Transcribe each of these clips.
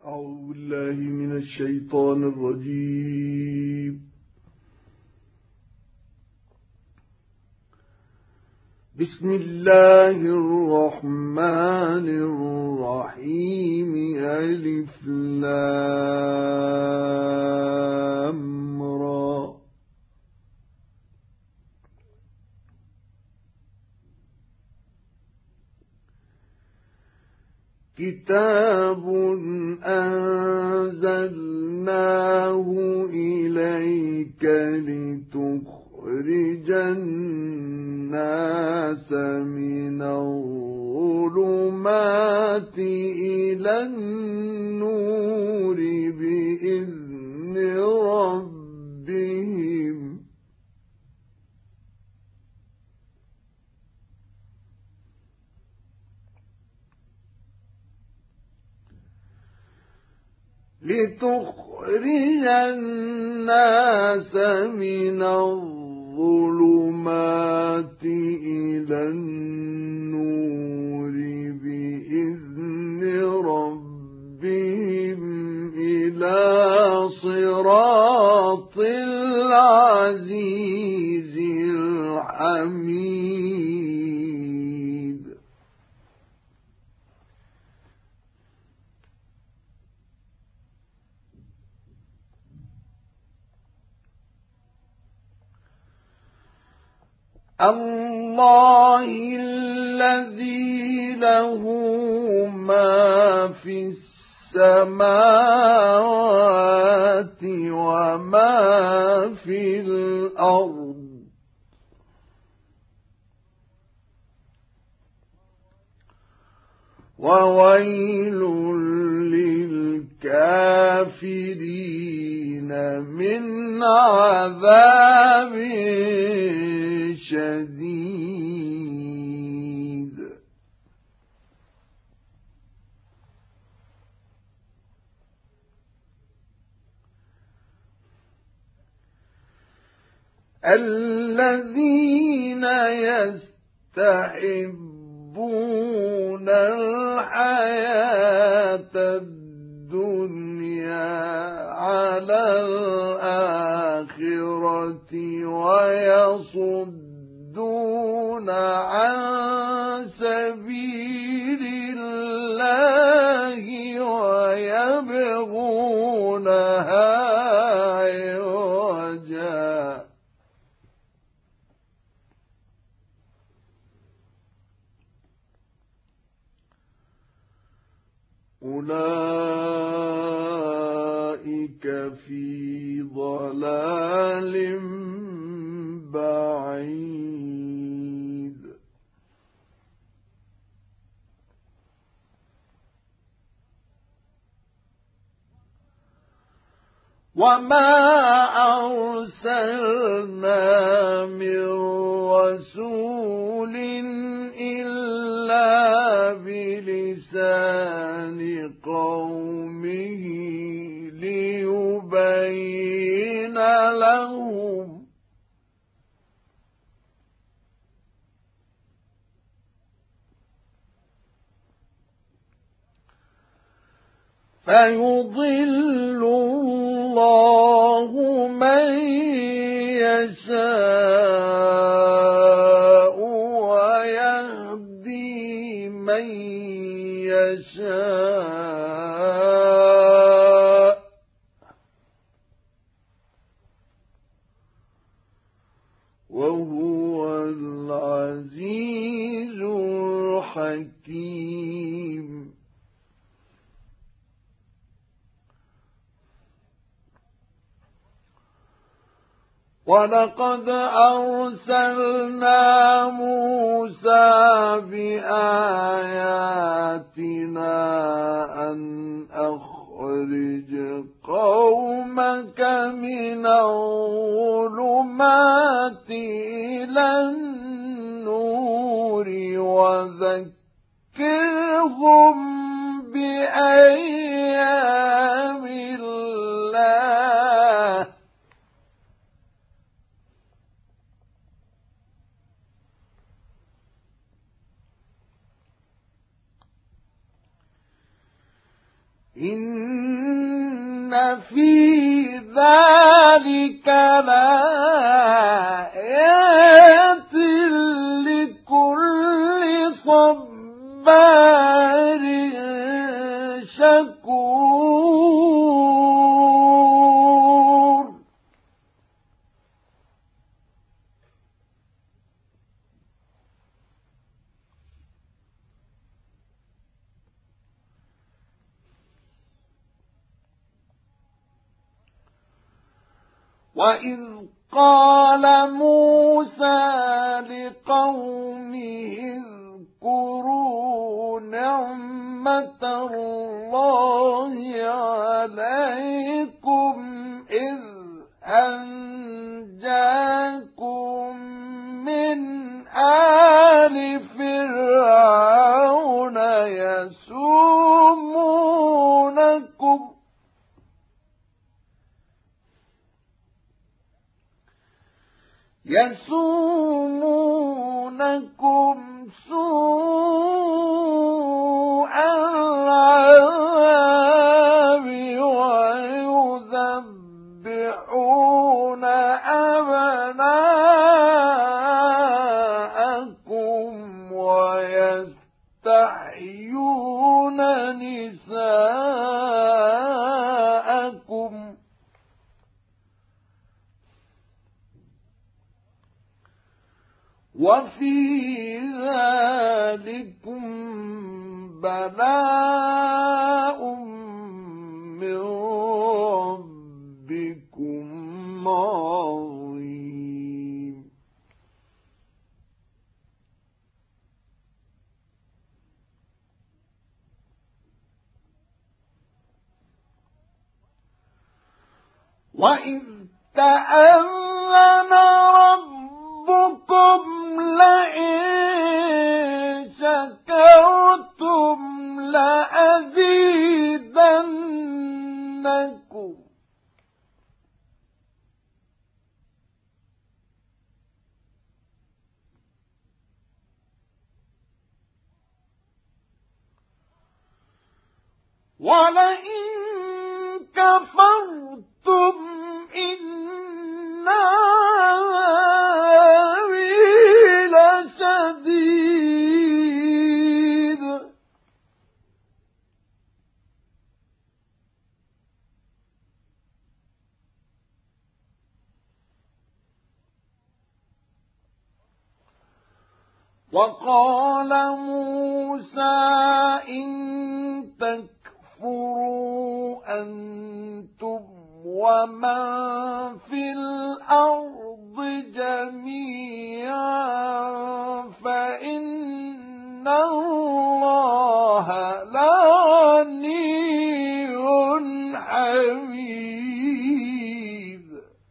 أعوذ بالله من الشيطان الرجيم. بسم الله الرحمن الرحيم. ألف لام را. كتاب أنزلناه إليك لتخرج الناس من الظلمات إلى النور بإذن ربهم إلى النور بإذن ربهم إلى صراط العزيز الحميد. الله الذي له ما في السماوات وما في الأرض وويل للكافرين من عذاب شديد. الذين يستحبون الحياة الدنيا على الآخرة ويصدون عن سبيل الله ويبغونها عوجا أولئك في ضلال بعيد. وما أرسلنا من رسول إلا بلسان قومه ليبين لهم فيضل الله من يشاء ويهدي من يشاء وهو العزيز الحكيم. ولقد أرسلنا موسى بآياتنا أن أخرج قومك من الظلمات إلى النور وذكرهم بأيام الله إن في ذلك لآيات لكل صبار شكور. وإذ قال موسى لقومه اذكروا نعمة الله عليكم إذ أنجاكم من آل فرعون يسومونكم سوء العذاب ويذبحون أبناءكم ويستحيون نساءكم وفي ذلكم بلاء من ربكم عظيم. وإذ تأذن ربكم لئن شكرتم لأزيدنكم ولئن كفرتم إن عذابي لشديد. وقال موسى إن تكفروا أنتم ومن في الأرض جميعا فإن الله لغني حميد.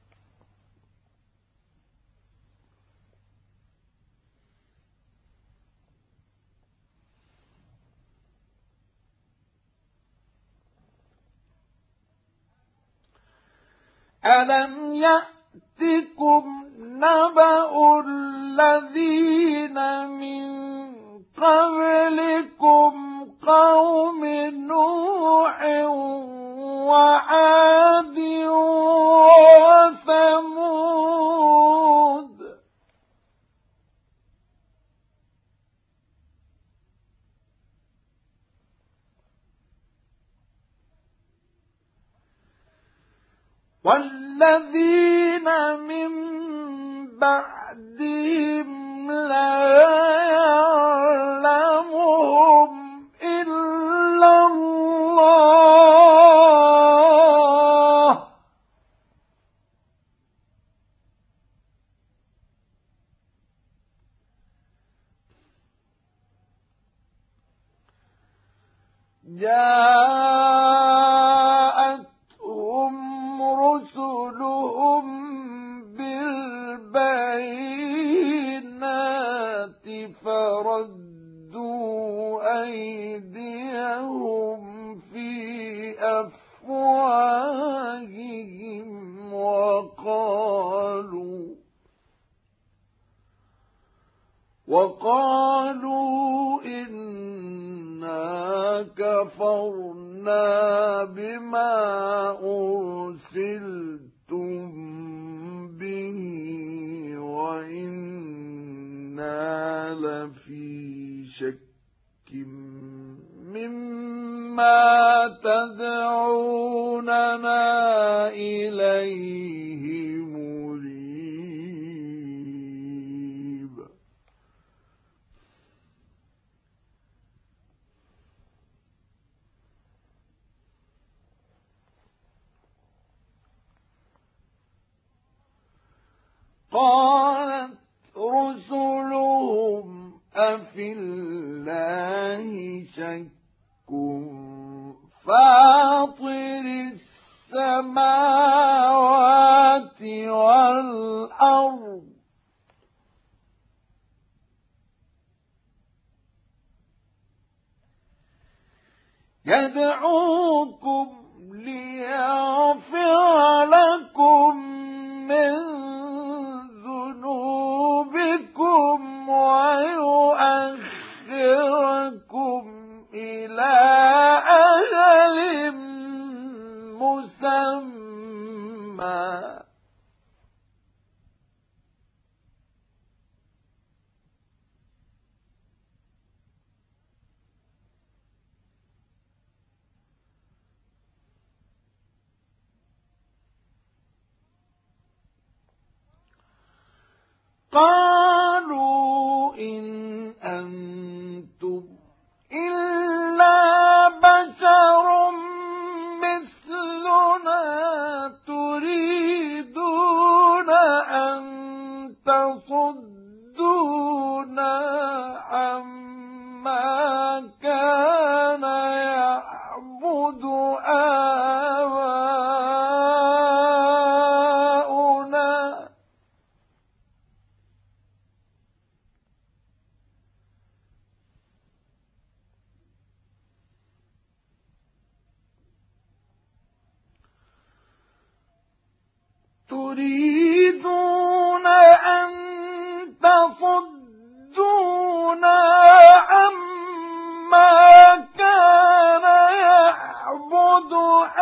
ألم يأتكم نبأ الذين من قبلكم قوم نوح وعاد وثمود والذين من بعدهم لا يعلمهم إلا الله جاءتهم رسلهم بالبينات فردوا أيديهم في أفواههم وقالوا إنا كفرنا بما أرسلتم به وإنا لفي شك مما تدعوننا إليه مريب. قالت رسلهم أفي الله شك فاطر السماوات والأرض يدعوكم ليغفر لكم من ذنوبكم ويؤخركم إلى أجل مسمى قالوا إن أنتم إلا بشر مثلنا تريدون أن تصدونا عما كان يعبد آباؤنا تريدون أن تصدونا عما كان يعبد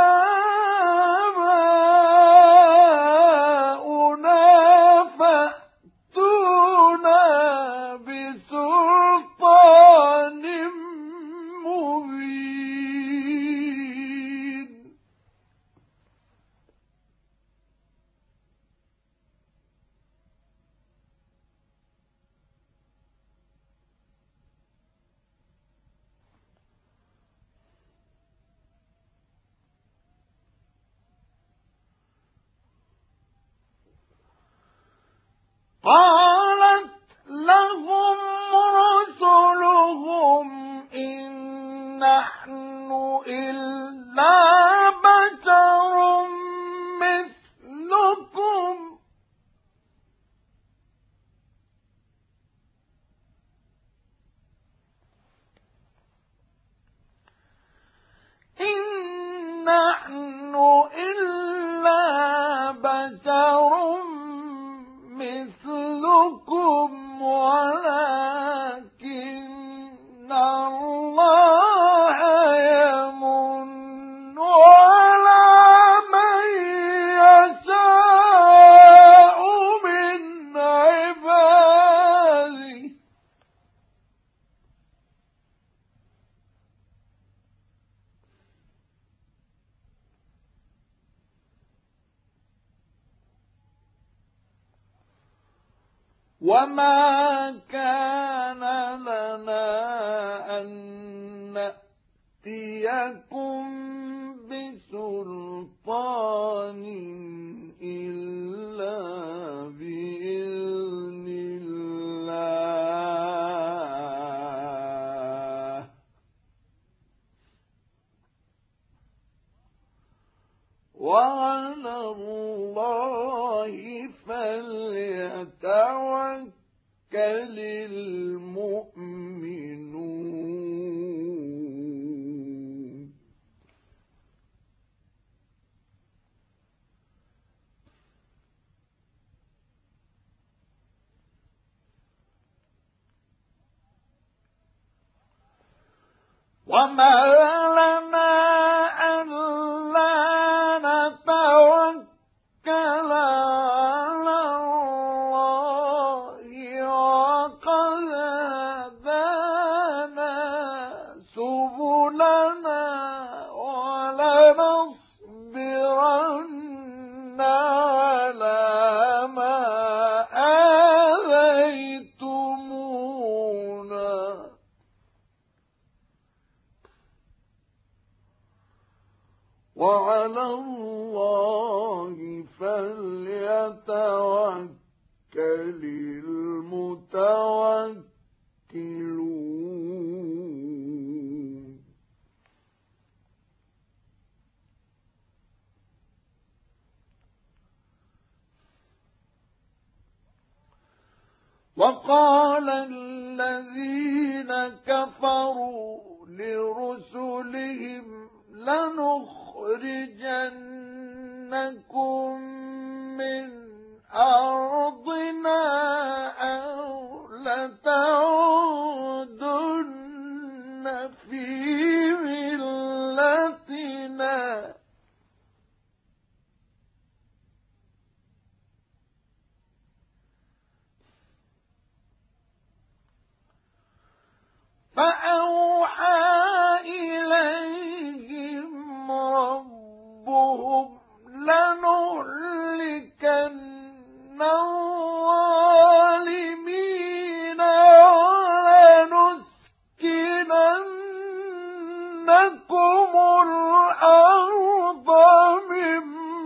آباؤنا فأتونا بسلطان مبين. قالت لهم رسلهم إن نحن إلا بشر مثلكم إن نحن إلا بشر مثلكم ولكن الله يمن على من يشاء من عباده وما كان لنا أن نأتيكم بسلطان إلا بإذن الله وعلى الله فليتوكل المؤمنون. وما لنا ألا نتوكل على الله وقد هدانا سبلنا ولنصبرن على ما آذيتمونا وعلى الله فليتوكل المتوكلون. وقال الذين كفروا لرسلهم لنخرجنكم من أرضنا أو لتعودن في ملتنا فأوحى إليهم ربهم لنهلكن الظالمين ولنسكننكم الأرض من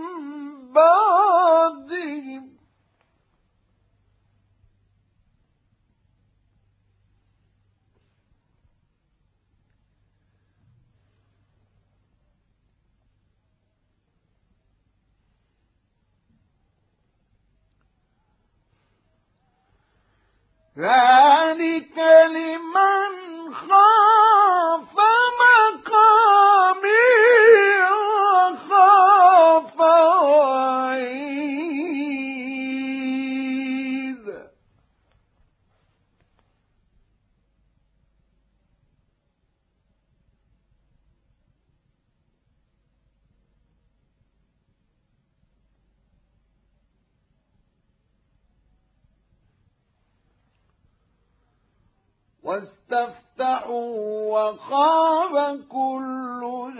بعدهم ذلك لمن خاف مقامي وخاف وعيد. واستفتحوا وخاب كل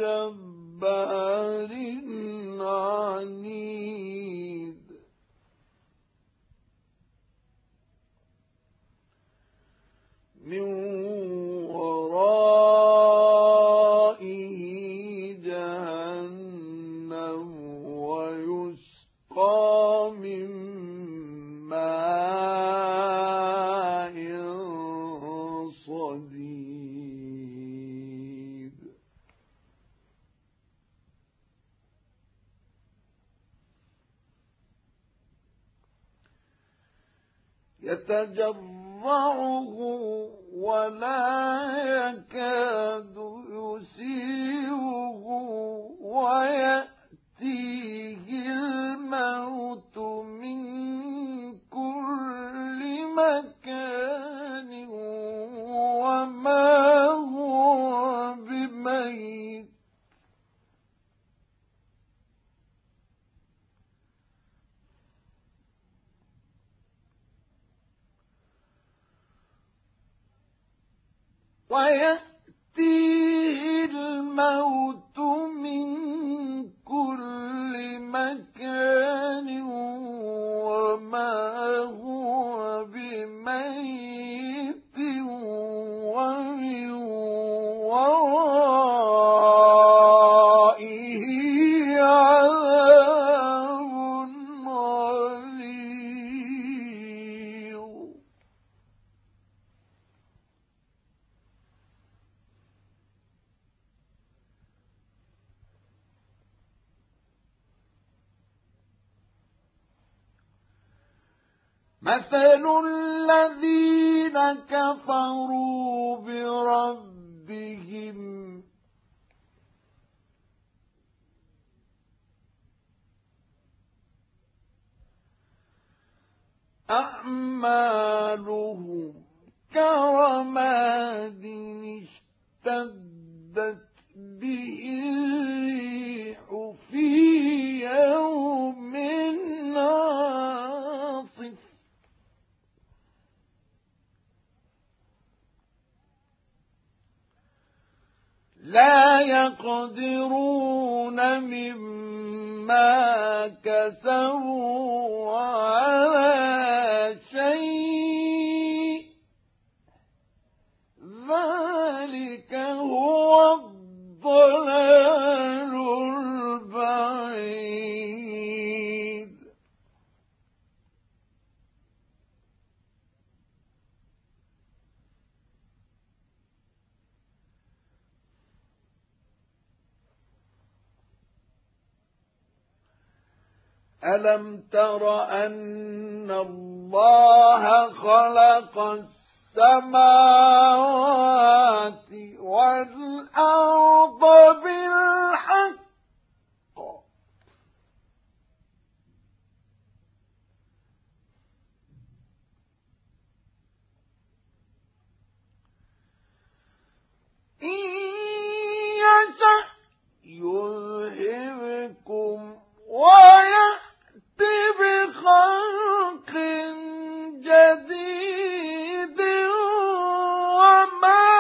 جبار عنيد. من ورائه جهنم ويسقى من ماء صديد. يتجرعه ولا يكاد يسيغه ويأتيه الموت من كل مكان وما هو بميت ويأتيه الموت من كل مكان وما هو بميت ومن ورائه عذاب غليظ. مثل الذين كفروا بربهم أعمالهم كرماد اشتدت به الريح في يوم عاصف لا يقدرون مما كسبوا على شيء ذلك هو الضلال البعيد ألم تر أن الله خلق السماوات والأرض بالحق إن يشأ يذهبكم ويأت بخلق جديد وما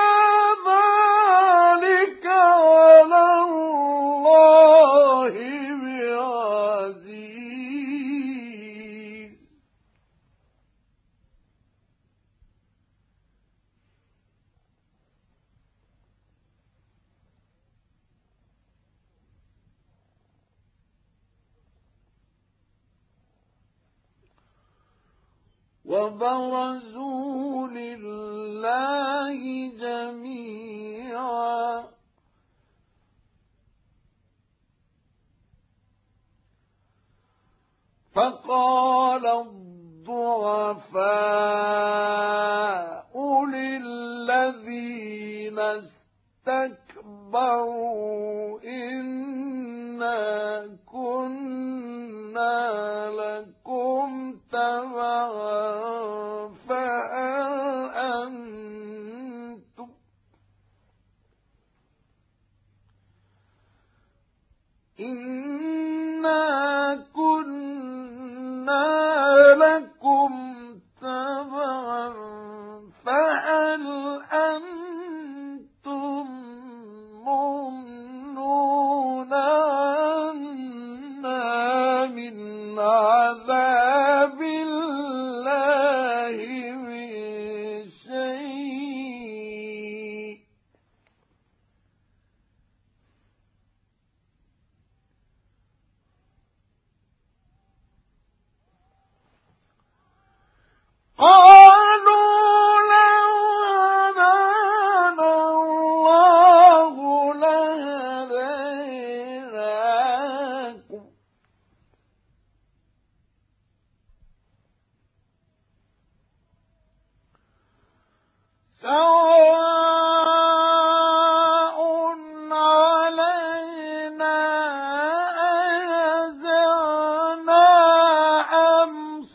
ذلك على الله بعزيز وبرزوا لله جميعا فقال الضعفاء للذين استكبروا إنا كنا لكم تبعا إنا كنا لكم تبعا فهل أنتم مغنون عنا من عذاب الله من شيء قالوا لو هدانا الله لهديناكم سواء علينا أجزعنا أم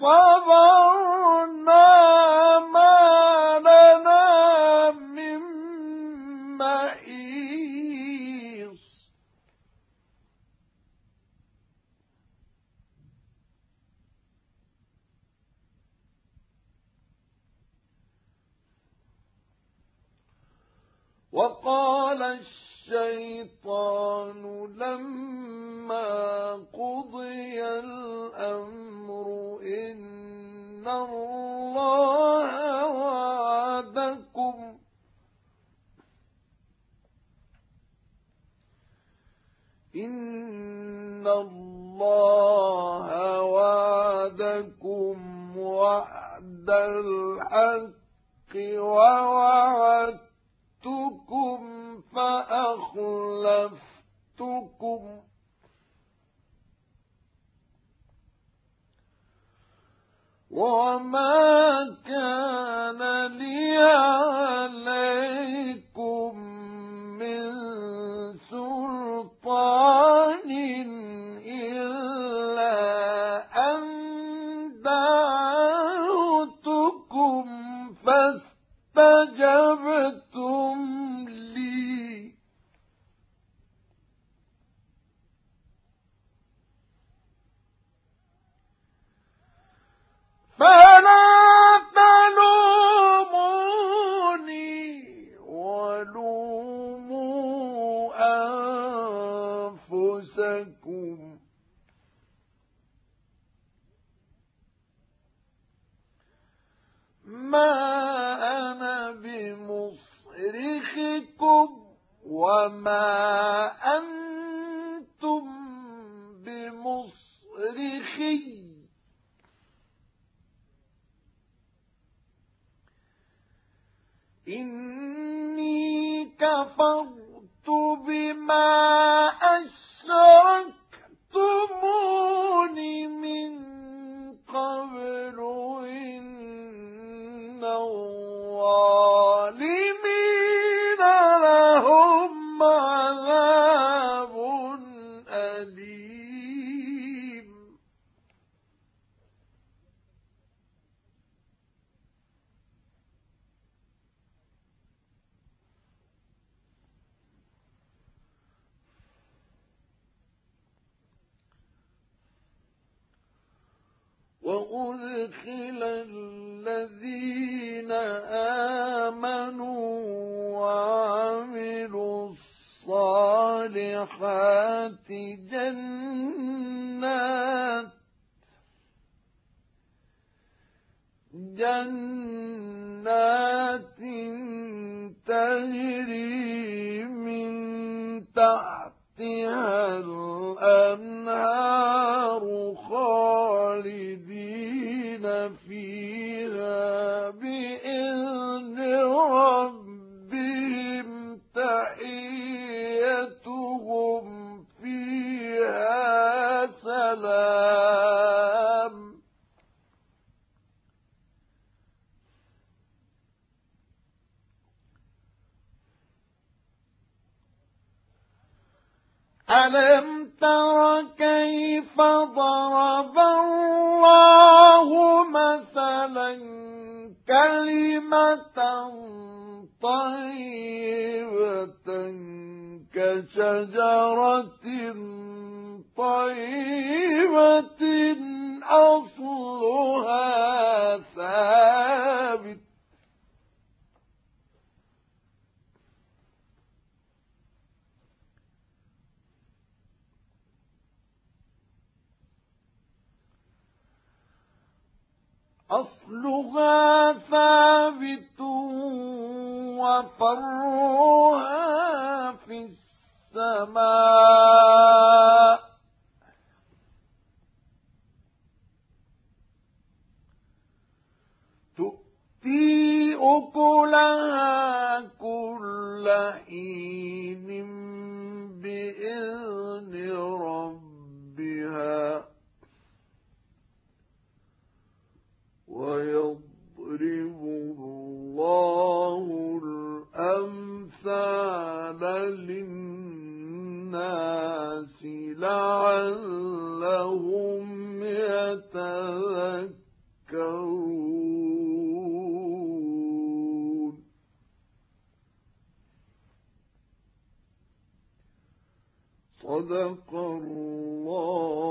صبرنا ما لنا من محيص وقال الشيطان لما قضي الأمر إن الله وعدكم وعد الحق ووعدتكم فأخلفتكم وما كان لي عليكم من سلطان إلا أن دعوتكم فاستجبتم لي أنفسكم ما أنا بمصرخكم وما أنتم بمصرخي إني كفرت بما أشركتمون من قبل إن الظالمين لهم عذاب أليم وأدخل الذين آمنوا وعملوا الصالحات جنات تجري من تحتها الأنهار خالدين فيها بإذن ربهم تحيتهم فيها سلام ألم تر كيف ضرب الله مثلا كلمة طيبة كشجرة طيبة أصلها ثابت وفرعها في السماء تؤتي أكلها كل حين بإذن ربها ويضرب الله الأمثال للناس لعلهم يتذكرون صدق الله